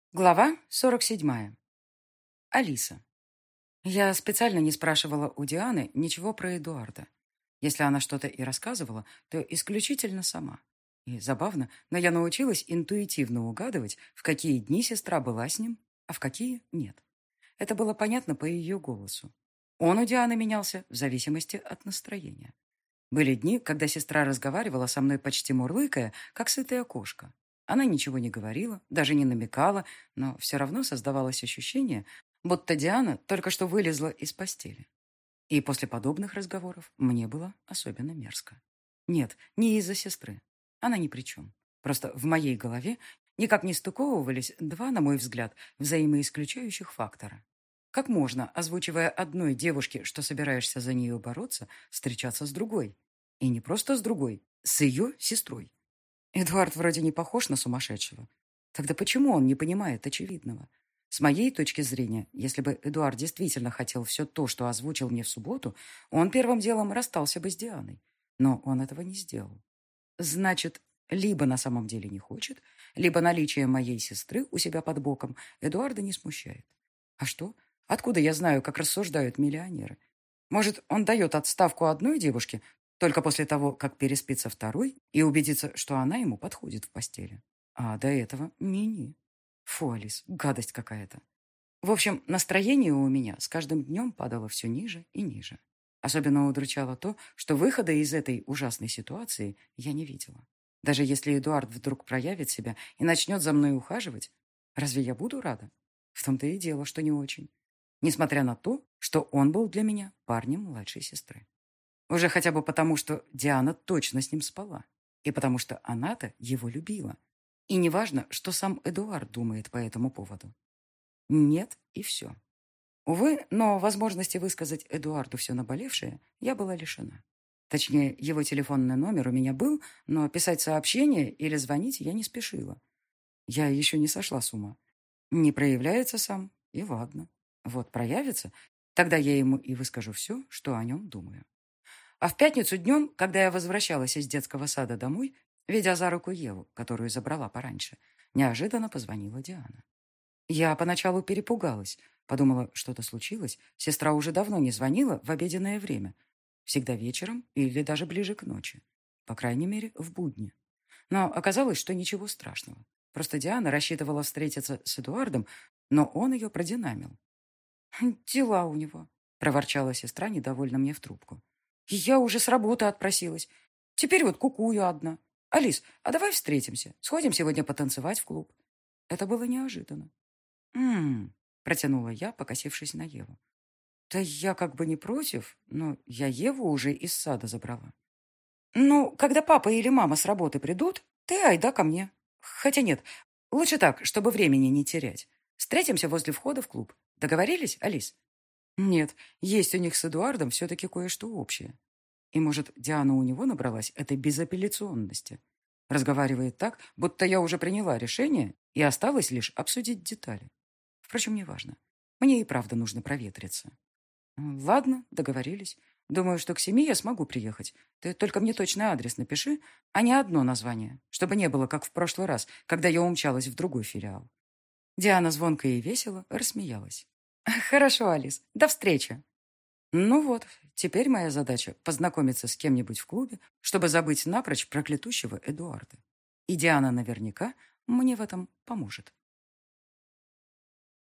Глава 47. Алиса. Я специально не спрашивала у Дианы ничего про Эдуарда. Если она что-то и рассказывала, то исключительно сама. И забавно, но я научилась интуитивно угадывать, в какие дни сестра была с ним, а в какие нет. Это было понятно по ее голосу. Он у Дианы менялся в зависимости от настроения. Были дни, когда сестра разговаривала со мной почти мурлыкая, как сытая кошка. Она ничего не говорила, даже не намекала, но все равно создавалось ощущение, будто Диана только что вылезла из постели. И после подобных разговоров мне было особенно мерзко. Нет, не из-за сестры. Она ни при чем. Просто в моей голове никак не стыковывались два, на мой взгляд, взаимоисключающих фактора. Как можно, озвучивая одной девушке, что собираешься за нее бороться, встречаться с другой? И не просто с другой, с ее сестрой. Эдуард вроде не похож на сумасшедшего. Тогда почему он не понимает очевидного? С моей точки зрения, если бы Эдуард действительно хотел все то, что озвучил мне в субботу, он первым делом расстался бы с Дианой. Но он этого не сделал. Значит, либо на самом деле не хочет, либо наличие моей сестры у себя под боком Эдуарда не смущает. А что? Откуда я знаю, как рассуждают миллионеры? Может, он дает отставку одной девушке только после того, как переспится второй и убедится, что она ему подходит в постели? А до этого ни-ни. Фу, Алис, гадость какая-то. В общем, настроение у меня с каждым днем падало все ниже и ниже. Особенно удручало то, что выхода из этой ужасной ситуации я не видела. Даже если Эдуард вдруг проявит себя и начнет за мной ухаживать, разве я буду рада? В том-то и дело, что не очень. Несмотря на то, что он был для меня парнем младшей сестры. Уже хотя бы потому, что Диана точно с ним спала. И потому что она-то его любила. И неважно, что сам Эдуард думает по этому поводу. Нет, и все. Увы, но возможности высказать Эдуарду все наболевшее я была лишена. Точнее, его телефонный номер у меня был, но писать сообщение или звонить я не спешила. Я еще не сошла с ума. Не проявляется сам, и ладно. Вот проявится, тогда я ему и выскажу все, что о нем думаю. А в пятницу днем, когда я возвращалась из детского сада домой, ведя за руку Еву, которую забрала пораньше, неожиданно позвонила Диана. Я поначалу перепугалась, подумала, что-то случилось. Сестра уже давно не звонила в обеденное время. Всегда вечером или даже ближе к ночи. По крайней мере, в будни. Но оказалось, что ничего страшного. Просто Диана рассчитывала встретиться с Эдуардом, но он ее продинамил. «Дела у него», — проворчала сестра, недовольно мне в трубку. «Я уже с работы отпросилась. Теперь вот кукую одна. Алис, а давай встретимся. Сходим сегодня потанцевать в клуб». Это было неожиданно. «М-м-м», протянула я, покосившись на Еву. «Да я как бы не против, но я Еву уже из сада забрала». «Ну, когда папа или мама с работы придут, ты айда ко мне. Хотя нет, лучше так, чтобы времени не терять. Встретимся возле входа в клуб. Договорились, Алис?» Нет, есть у них с Эдуардом все-таки кое-что общее. И, может, Диана у него набралась этой безапелляционности. Разговаривает так, будто я уже приняла решение и осталось лишь обсудить детали. Впрочем, неважно. Мне и правда нужно проветриться. Ладно, договорились. Думаю, что к 7 я смогу приехать. Ты только мне точный адрес напиши, а не одно название, чтобы не было, как в прошлый раз, когда я умчалась в другой филиал. Диана звонко и весело рассмеялась. «Хорошо, Алис. До встречи!» Ну вот, теперь моя задача познакомиться с кем-нибудь в клубе, чтобы забыть напрочь проклятущего Эдуарда. И Диана наверняка мне в этом поможет.